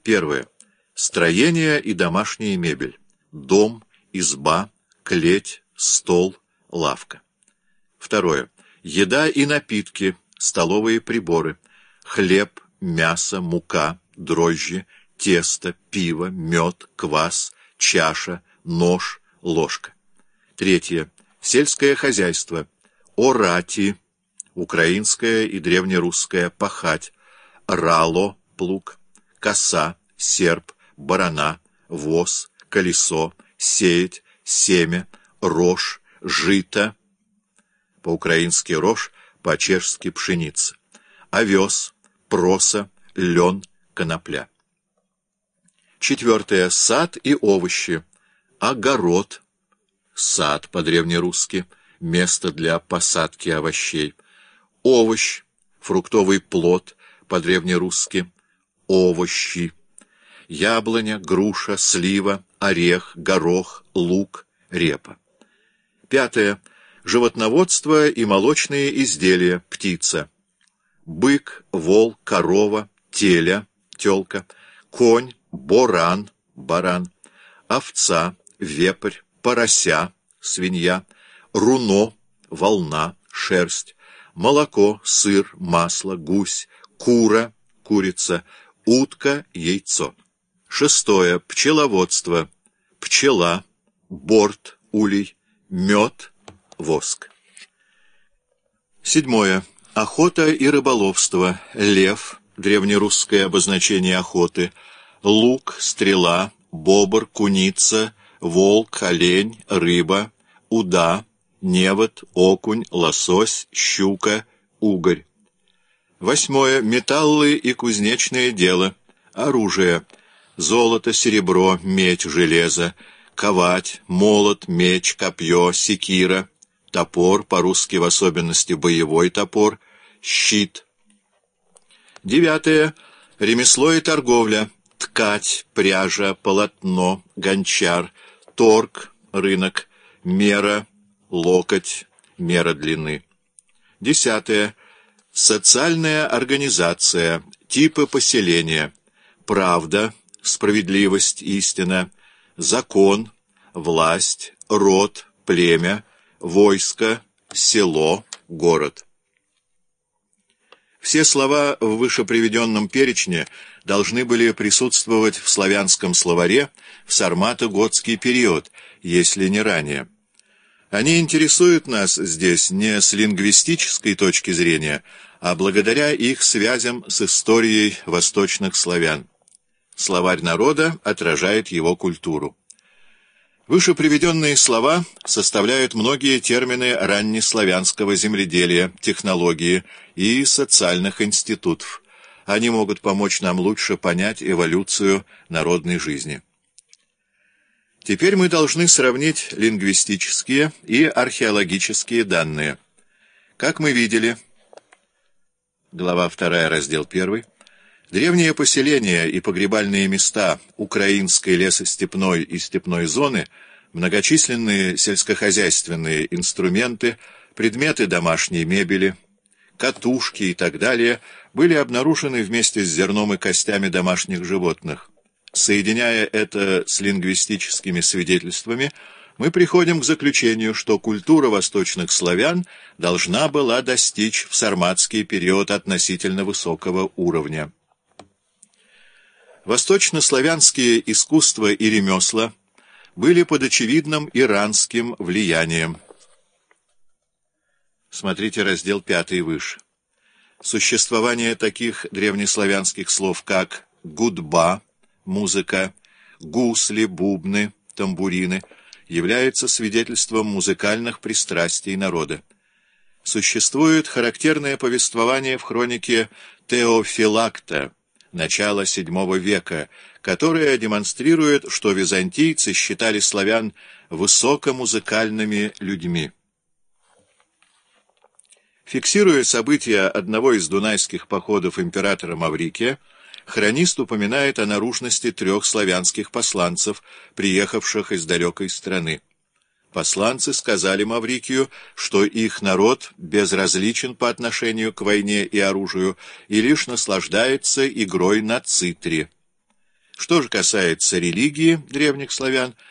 Первое. Строение и домашняя мебель. Дом, изба, клеть, стол, лавка. Второе. Еда и напитки, столовые приборы. Хлеб, мясо, мука, дрожжи, тесто, пиво, мед, квас, чаша, нож, ложка. Третье. Сельское хозяйство. Орати, украинское и древнерусское пахать, рало, плуг, коса, серп, барана, воз, колесо, сеять, семя, рожь, жито, по-украински рожь, по-чешски пшеница, овес, проса, лен, конопля. Четвертое. Сад и овощи. Огород, сад по-древнерусски, место для посадки овощей. Овощ, фруктовый плод, по-древнерусски, овощи. Яблоня, груша, слива, орех, горох, лук, репа. Пятое. Животноводство и молочные изделия, птица. Бык, вол, корова, теля, телка, конь, боран, баран, овца, вепрь, порося, свинья, руно, волна, шерсть, молоко, сыр, масло, гусь, кура, курица, утка, яйцо. Шестое. Пчеловодство. Пчела, борт, улей, мед, воск. Седьмое. Охота и рыболовство. Лев, древнерусское обозначение охоты, лук, стрела, бобр, куница, волк, олень, рыба, уда, невод, окунь, лосось, щука, угорь. Восьмое. Металлы и кузнечное дело. Оружие. Золото, серебро, медь, железо, ковать, молот, меч, копье, секира, топор, по-русски в особенности боевой топор, щит. Девятое. Ремесло и торговля. Ткать, пряжа, полотно, гончар, торг, рынок, мера, локоть, мера длины. Десятое. Социальная организация, типы поселения, правда, справедливость, истина, закон, власть, род, племя, войско, село, город. Все слова в вышеприведенном перечне должны были присутствовать в славянском словаре в сармато-готский период, если не ранее. Они интересуют нас здесь не с лингвистической точки зрения, а благодаря их связям с историей восточных славян. Словарь народа отражает его культуру. Вышеприведенные слова составляют многие термины раннеславянского земледелия, технологии и социальных институтов. Они могут помочь нам лучше понять эволюцию народной жизни. Теперь мы должны сравнить лингвистические и археологические данные. Как мы видели, глава 2, раздел 1, древние поселения и погребальные места украинской лесостепной и степной зоны, многочисленные сельскохозяйственные инструменты, предметы домашней мебели, катушки и так далее были обнаружены вместе с зерном и костями домашних животных. Соединяя это с лингвистическими свидетельствами, мы приходим к заключению, что культура восточных славян должна была достичь в сарматский период относительно высокого уровня. Восточнославянские искусства и ремесла были под очевидным иранским влиянием. Смотрите раздел 5 выше. Существование таких древнеславянских слов, как гудба, музыка, гусли, бубны, тамбурины, является свидетельством музыкальных пристрастий народа. Существует характерное повествование в хронике Теофилакта, начала VII века, которое демонстрирует, что византийцы считали славян высокомузыкальными людьми. Фиксируя события одного из дунайских походов императора Маврикия, хронист упоминает о наружности 3 славянских посланцев, приехавших из далекой страны. Посланцы сказали Маврикию, что их народ безразличен по отношению к войне и оружию и лишь наслаждается игрой на цитре. Что же касается религии древних славян,